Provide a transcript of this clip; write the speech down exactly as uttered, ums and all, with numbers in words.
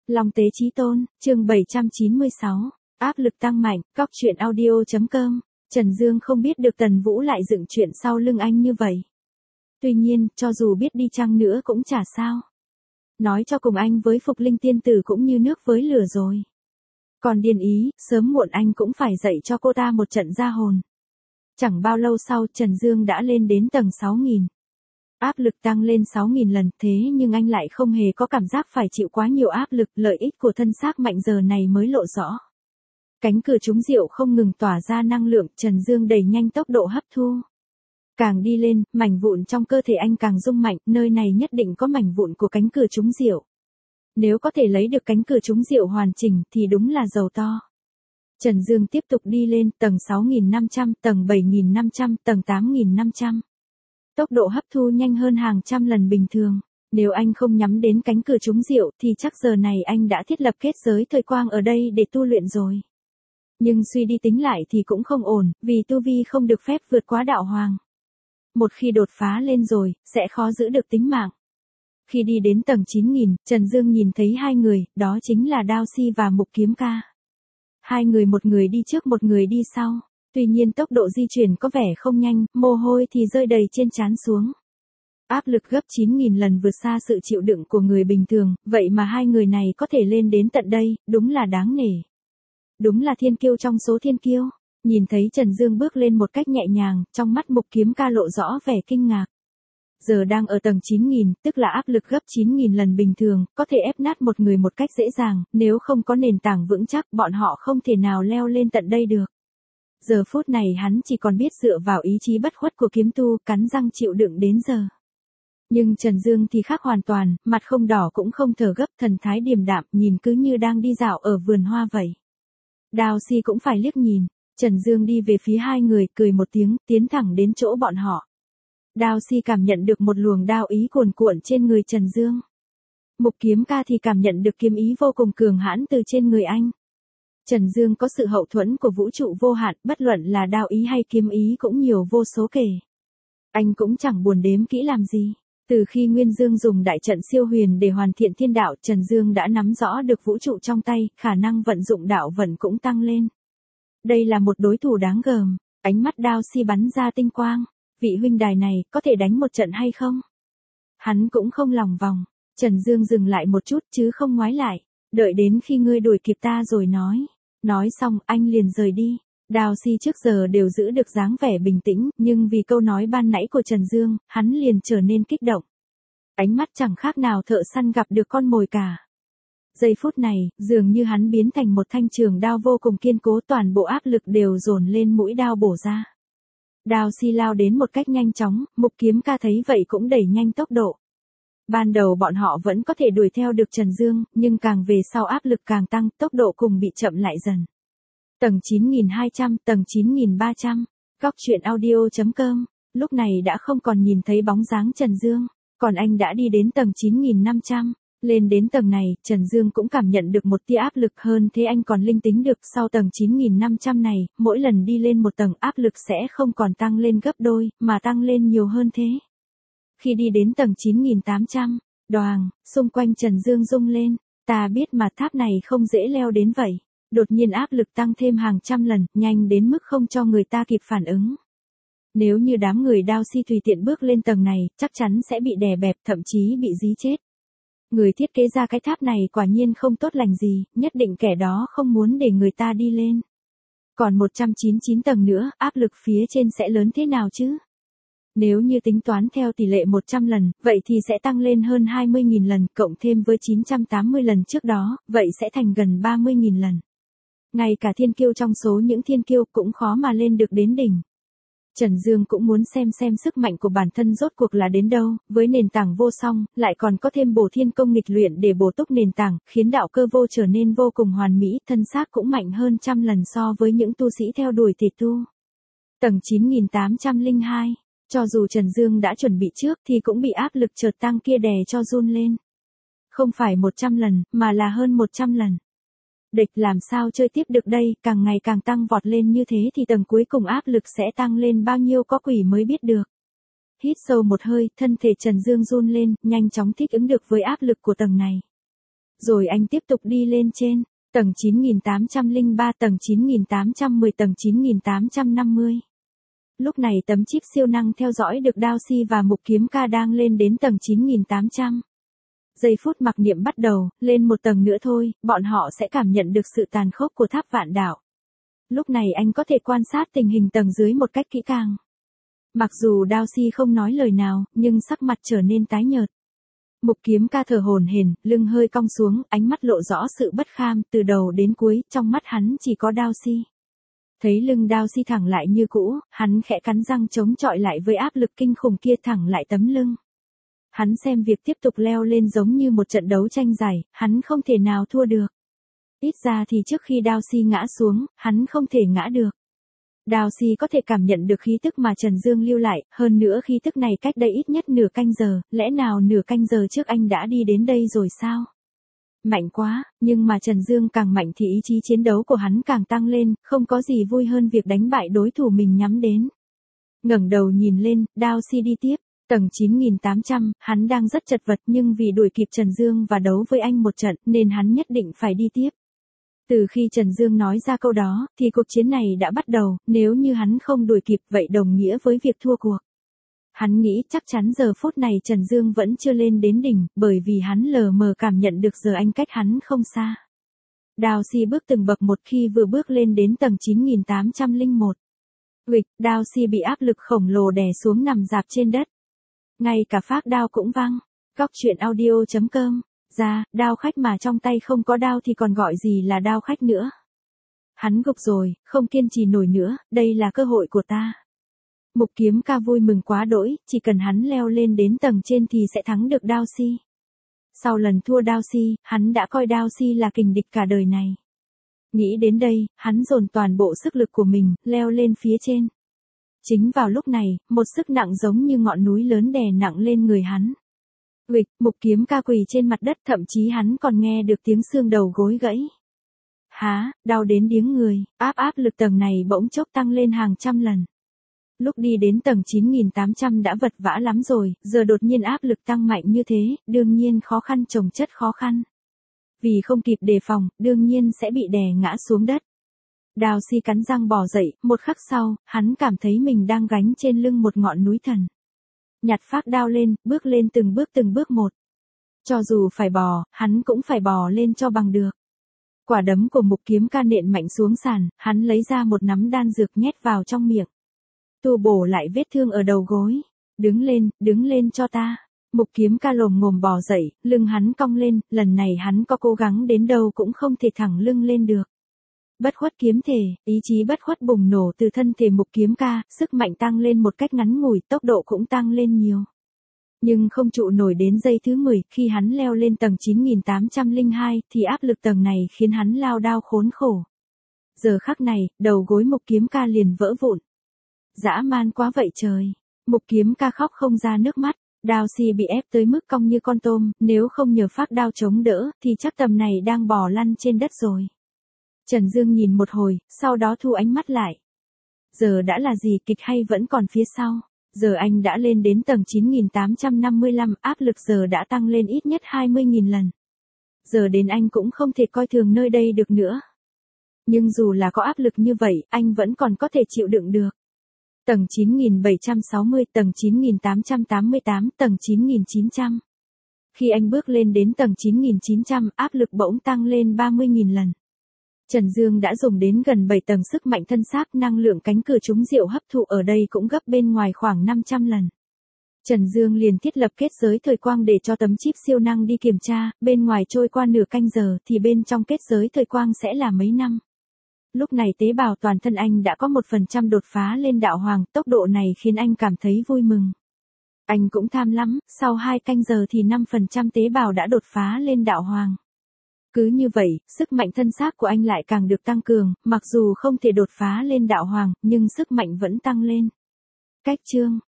Long Tế Chí Tôn, chương bảy trăm chín mươi sáu, áp lực tăng mạnh, cóc truyện audio.com. Trần Dương không biết được Tần Vũ lại dựng chuyện sau lưng anh như vậy. Tuy nhiên, cho dù biết đi chăng nữa cũng chả sao. Nói cho cùng anh với Phục Linh tiên tử cũng như nước với lửa rồi. Còn Điền Ý, sớm muộn anh cũng phải dạy cho cô ta một trận ra hồn. Chẳng bao lâu sau, Trần Dương đã lên đến tầng sáu nghìn. Áp lực tăng lên sáu nghìn lần, thế nhưng anh lại không hề có cảm giác phải chịu quá nhiều áp lực, lợi ích của thân xác mạnh giờ này mới lộ rõ. Cánh cửa trúng rượu không ngừng tỏa ra năng lượng, Trần Dương đẩy nhanh tốc độ hấp thu. Càng đi lên, mảnh vụn trong cơ thể anh càng rung mạnh, nơi này nhất định có mảnh vụn của cánh cửa trúng rượu. Nếu có thể lấy được cánh cửa trúng rượu hoàn chỉnh thì đúng là giàu to. Trần Dương tiếp tục đi lên, tầng sáu nghìn năm trăm, tầng bảy nghìn năm trăm, tầng tám nghìn năm trăm. Tốc độ hấp thu nhanh hơn hàng trăm lần bình thường. Nếu anh không nhắm đến cánh cửa trúng rượu thì chắc giờ này anh đã thiết lập kết giới thời quang ở đây để tu luyện rồi. Nhưng suy đi tính lại thì cũng không ổn, vì tu vi không được phép vượt quá đạo hoàng. Một khi đột phá lên rồi, sẽ khó giữ được tính mạng. Khi đi đến tầng chín nghìn, Trần Dương nhìn thấy hai người, đó chính là Đao Si và Mục Kiếm Ca. Hai người một người đi trước một người đi sau. Tuy nhiên tốc độ di chuyển có vẻ không nhanh, mồ hôi thì rơi đầy trên trán xuống. Áp lực gấp chín nghìn lần vượt xa sự chịu đựng của người bình thường, vậy mà hai người này có thể lên đến tận đây, đúng là đáng nể. Đúng là thiên kiêu trong số thiên kiêu. Nhìn thấy Trần Dương bước lên một cách nhẹ nhàng, trong mắt Mục Kiếm Ca lộ rõ vẻ kinh ngạc. Giờ đang ở tầng chín nghìn, tức là áp lực gấp chín nghìn lần bình thường, có thể ép nát một người một cách dễ dàng, nếu không có nền tảng vững chắc, bọn họ không thể nào leo lên tận đây được. Giờ phút này hắn chỉ còn biết dựa vào ý chí bất khuất của kiếm tu, cắn răng chịu đựng đến giờ. Nhưng Trần Dương thì khác hoàn toàn, mặt không đỏ cũng không thở gấp, thần thái điềm đạm, nhìn cứ như đang đi dạo ở vườn hoa vậy. Đao Si cũng phải liếc nhìn. Trần Dương đi về phía hai người, cười một tiếng, tiến thẳng đến chỗ bọn họ. Đao Si cảm nhận được một luồng đao ý cuồn cuộn trên người Trần Dương. Mục Kiếm Ca thì cảm nhận được kiếm ý vô cùng cường hãn từ trên người anh. Trần Dương có sự hậu thuẫn của vũ trụ vô hạn, bất luận là đao ý hay kiếm ý cũng nhiều vô số kể. Anh cũng chẳng buồn đếm kỹ làm gì. Từ khi Nguyên Dương dùng đại trận siêu huyền để hoàn thiện thiên đạo, Trần Dương đã nắm rõ được vũ trụ trong tay, khả năng vận dụng đạo vận cũng tăng lên. Đây là một đối thủ đáng gờm. Ánh mắt Đao Si bắn ra tinh quang. Vị huynh đài này, có thể đánh một trận hay không? Hắn cũng không lòng vòng. Trần Dương dừng lại một chút chứ không ngoái lại. Đợi đến khi ngươi đuổi kịp ta rồi nói. Nói xong, anh liền rời đi. Đao Si trước giờ đều giữ được dáng vẻ bình tĩnh, nhưng vì câu nói ban nãy của Trần Dương, hắn liền trở nên kích động. Ánh mắt chẳng khác nào thợ săn gặp được con mồi cả. Giây phút này, dường như hắn biến thành một thanh trường đao vô cùng kiên cố, toàn bộ áp lực đều dồn lên mũi đao bổ ra. Đao Si lao đến một cách nhanh chóng, Mục Kiếm Ca thấy vậy cũng đẩy nhanh tốc độ. Ban đầu bọn họ vẫn có thể đuổi theo được Trần Dương, nhưng càng về sau áp lực càng tăng, tốc độ cùng bị chậm lại dần. Tầng chín nghìn hai trăm, tầng chín nghìn ba trăm, cóc truyện audio.com, lúc này đã không còn nhìn thấy bóng dáng Trần Dương, còn anh đã đi đến tầng chín nghìn năm trăm. Lên đến tầng này, Trần Dương cũng cảm nhận được một tia áp lực hơn thế anh còn linh tính được sau tầng chín nghìn năm trăm này, mỗi lần đi lên một tầng áp lực sẽ không còn tăng lên gấp đôi, mà tăng lên nhiều hơn thế. Khi đi đến tầng chín nghìn tám trăm, đoàng, xung quanh Trần Dương rung lên, ta biết mà tháp này không dễ leo đến vậy. Đột nhiên áp lực tăng thêm hàng trăm lần, nhanh đến mức không cho người ta kịp phản ứng. Nếu như đám người Đao Si tùy tiện bước lên tầng này, chắc chắn sẽ bị đè bẹp, thậm chí bị dí chết. Người thiết kế ra cái tháp này quả nhiên không tốt lành gì, nhất định kẻ đó không muốn để người ta đi lên. Còn một trăm chín mươi chín tầng nữa, áp lực phía trên sẽ lớn thế nào chứ? Nếu như tính toán theo tỷ lệ một trăm lần, vậy thì sẽ tăng lên hơn hai mươi nghìn lần, cộng thêm với chín trăm tám mươi lần trước đó, vậy sẽ thành gần ba mươi nghìn lần. Ngay cả thiên kiêu trong số những thiên kiêu cũng khó mà lên được đến đỉnh. Trần Dương cũng muốn xem xem sức mạnh của bản thân rốt cuộc là đến đâu, với nền tảng vô song, lại còn có thêm bổ thiên công nghịch luyện để bổ túc nền tảng, khiến đạo cơ vô trở nên vô cùng hoàn mỹ, thân xác cũng mạnh hơn trăm lần so với những tu sĩ theo đuổi thể tu. Tầng chín nghìn tám trăm lẻ hai, cho dù Trần Dương đã chuẩn bị trước thì cũng bị áp lực chợt tăng kia đè cho run lên. Không phải một trăm lần, mà là hơn một trăm lần. Địch làm sao chơi tiếp được đây, càng ngày càng tăng vọt lên như thế thì tầng cuối cùng áp lực sẽ tăng lên bao nhiêu có quỷ mới biết được. Hít sâu một hơi, thân thể Trần Dương run lên, nhanh chóng thích ứng được với áp lực của tầng này. Rồi anh tiếp tục đi lên trên, tầng chín nghìn tám trăm lẻ ba, tầng chín nghìn tám trăm mười, tầng chín nghìn tám trăm năm mươi. Lúc này tấm chip siêu năng theo dõi được Daoxi và Mục Kiếm Ca đang lên đến tầng chín nghìn tám trăm. Giây phút mặc niệm bắt đầu, lên một tầng nữa thôi, bọn họ sẽ cảm nhận được sự tàn khốc của tháp vạn đạo. Lúc này anh có thể quan sát tình hình tầng dưới một cách kỹ càng. Mặc dù Daoxi không nói lời nào, nhưng sắc mặt trở nên tái nhợt. Mục Kiếm Ca thở hổn hển, lưng hơi cong xuống, ánh mắt lộ rõ sự bất kham, từ đầu đến cuối, trong mắt hắn chỉ có Daoxi. Thấy lưng Daoxi thẳng lại như cũ, hắn khẽ cắn răng chống chọi lại với áp lực kinh khủng kia, thẳng lại tấm lưng. Hắn xem việc tiếp tục leo lên giống như một trận đấu tranh giải, hắn không thể nào thua được. Ít ra thì trước khi Daoxi ngã xuống, hắn không thể ngã được. Daoxi có thể cảm nhận được khí tức mà Trần Dương lưu lại, hơn nữa khí tức này cách đây ít nhất nửa canh giờ, lẽ nào nửa canh giờ trước anh đã đi đến đây rồi sao? Mạnh quá, nhưng mà Trần Dương càng mạnh thì ý chí chiến đấu của hắn càng tăng lên, không có gì vui hơn việc đánh bại đối thủ mình nhắm đến. Ngẩng đầu nhìn lên, Daoxi đi tiếp, tầng chín nghìn tám trăm, hắn đang rất chật vật nhưng vì đuổi kịp Trần Dương và đấu với anh một trận nên hắn nhất định phải đi tiếp. Từ khi Trần Dương nói ra câu đó, thì cuộc chiến này đã bắt đầu, nếu như hắn không đuổi kịp vậy đồng nghĩa với việc thua cuộc. Hắn nghĩ chắc chắn giờ phút này Trần Dương vẫn chưa lên đến đỉnh, bởi vì hắn lờ mờ cảm nhận được giờ anh cách hắn không xa. Daoxi bước từng bậc một khi vừa bước lên đến tầng chín nghìn tám trăm lẻ một. Uịch, Daoxi bị áp lực khổng lồ đè xuống nằm rạp trên đất. Ngay cả phác đao cũng văng. Góc truyện audio chấm com. Ra, đao khách mà trong tay không có đao thì còn gọi gì là đao khách nữa. Hắn gục rồi, không kiên trì nổi nữa, đây là cơ hội của ta. Mục Kiếm Ca vui mừng quá đỗi, chỉ cần hắn leo lên đến tầng trên thì sẽ thắng được Daoxi. Sau lần thua Daoxi, hắn đã coi Daoxi là kình địch cả đời này. Nghĩ đến đây, hắn dồn toàn bộ sức lực của mình, leo lên phía trên. Chính vào lúc này, một sức nặng giống như ngọn núi lớn đè nặng lên người hắn. Uịch, Mục Kiếm Ca quỳ trên mặt đất, thậm chí hắn còn nghe được tiếng xương đầu gối gãy. Há, đau đến điếng người, áp áp lực tầng này bỗng chốc tăng lên hàng trăm lần. Lúc đi đến tầng chín nghìn tám trăm đã vật vã lắm rồi, giờ đột nhiên áp lực tăng mạnh như thế, đương nhiên khó khăn chồng chất khó khăn. Vì không kịp đề phòng, đương nhiên sẽ bị đè ngã xuống đất. Daoxi cắn răng bò dậy, một khắc sau, hắn cảm thấy mình đang gánh trên lưng một ngọn núi thần. Nhặt phác đao lên, bước lên từng bước từng bước một. Cho dù phải bò, hắn cũng phải bò lên cho bằng được. Quả đấm của Mục Kiếm Ca nện mạnh xuống sàn, hắn lấy ra một nắm đan dược nhét vào trong miệng. Tu bổ lại vết thương ở đầu gối. Đứng lên, đứng lên cho ta. Mục Kiếm Ca lồm ngồm bò dậy, lưng hắn cong lên, lần này hắn có cố gắng đến đâu cũng không thể thẳng lưng lên được. Bất khuất kiếm thể, ý chí bất khuất bùng nổ từ thân thể Mục Kiếm Ca, sức mạnh tăng lên một cách ngắn ngủi, tốc độ cũng tăng lên nhiều. Nhưng không trụ nổi đến giây thứ mười, khi hắn leo lên tầng chín nghìn tám trăm lẻ hai, thì áp lực tầng này khiến hắn lao đao khốn khổ. Giờ khắc này, đầu gối Mục Kiếm Ca liền vỡ vụn. Dã man quá vậy trời. Mục Kiếm Ca khóc không ra nước mắt. Daoxi bị ép tới mức cong như con tôm, nếu không nhờ phác đao chống đỡ, thì chắc tầm này đang bò lăn trên đất rồi. Trần Dương nhìn một hồi, sau đó thu ánh mắt lại. Giờ đã là gì, kịch hay vẫn còn phía sau? Giờ anh đã lên đến tầng chín nghìn tám trăm năm mươi lăm, áp lực giờ đã tăng lên ít nhất hai mươi nghìn lần. Giờ đến anh cũng không thể coi thường nơi đây được nữa. Nhưng dù là có áp lực như vậy, anh vẫn còn có thể chịu đựng được. Tầng chín nghìn bảy trăm sáu mươi, tầng chín nghìn tám trăm tám mươi tám, tầng chín nghìn chín trăm. Khi anh bước lên đến tầng chín nghìn chín trăm, áp lực bỗng tăng lên ba mươi nghìn lần. Trần Dương đã dùng đến gần bảy tầng sức mạnh thân xác, năng lượng cánh cửa trúng diệu hấp thụ ở đây cũng gấp bên ngoài khoảng năm trăm lần. Trần Dương liền thiết lập kết giới thời quang để cho tấm chip siêu năng đi kiểm tra, bên ngoài trôi qua nửa canh giờ thì bên trong kết giới thời quang sẽ là mấy năm. Lúc này tế bào toàn thân anh đã có một phần trăm đột phá lên đạo hoàng, tốc độ này khiến anh cảm thấy vui mừng. Anh cũng tham lắm, sau hai canh giờ thì năm phần trăm tế bào đã đột phá lên đạo hoàng. Cứ như vậy, sức mạnh thân xác của anh lại càng được tăng cường, mặc dù không thể đột phá lên đạo hoàng, nhưng sức mạnh vẫn tăng lên. Cách chương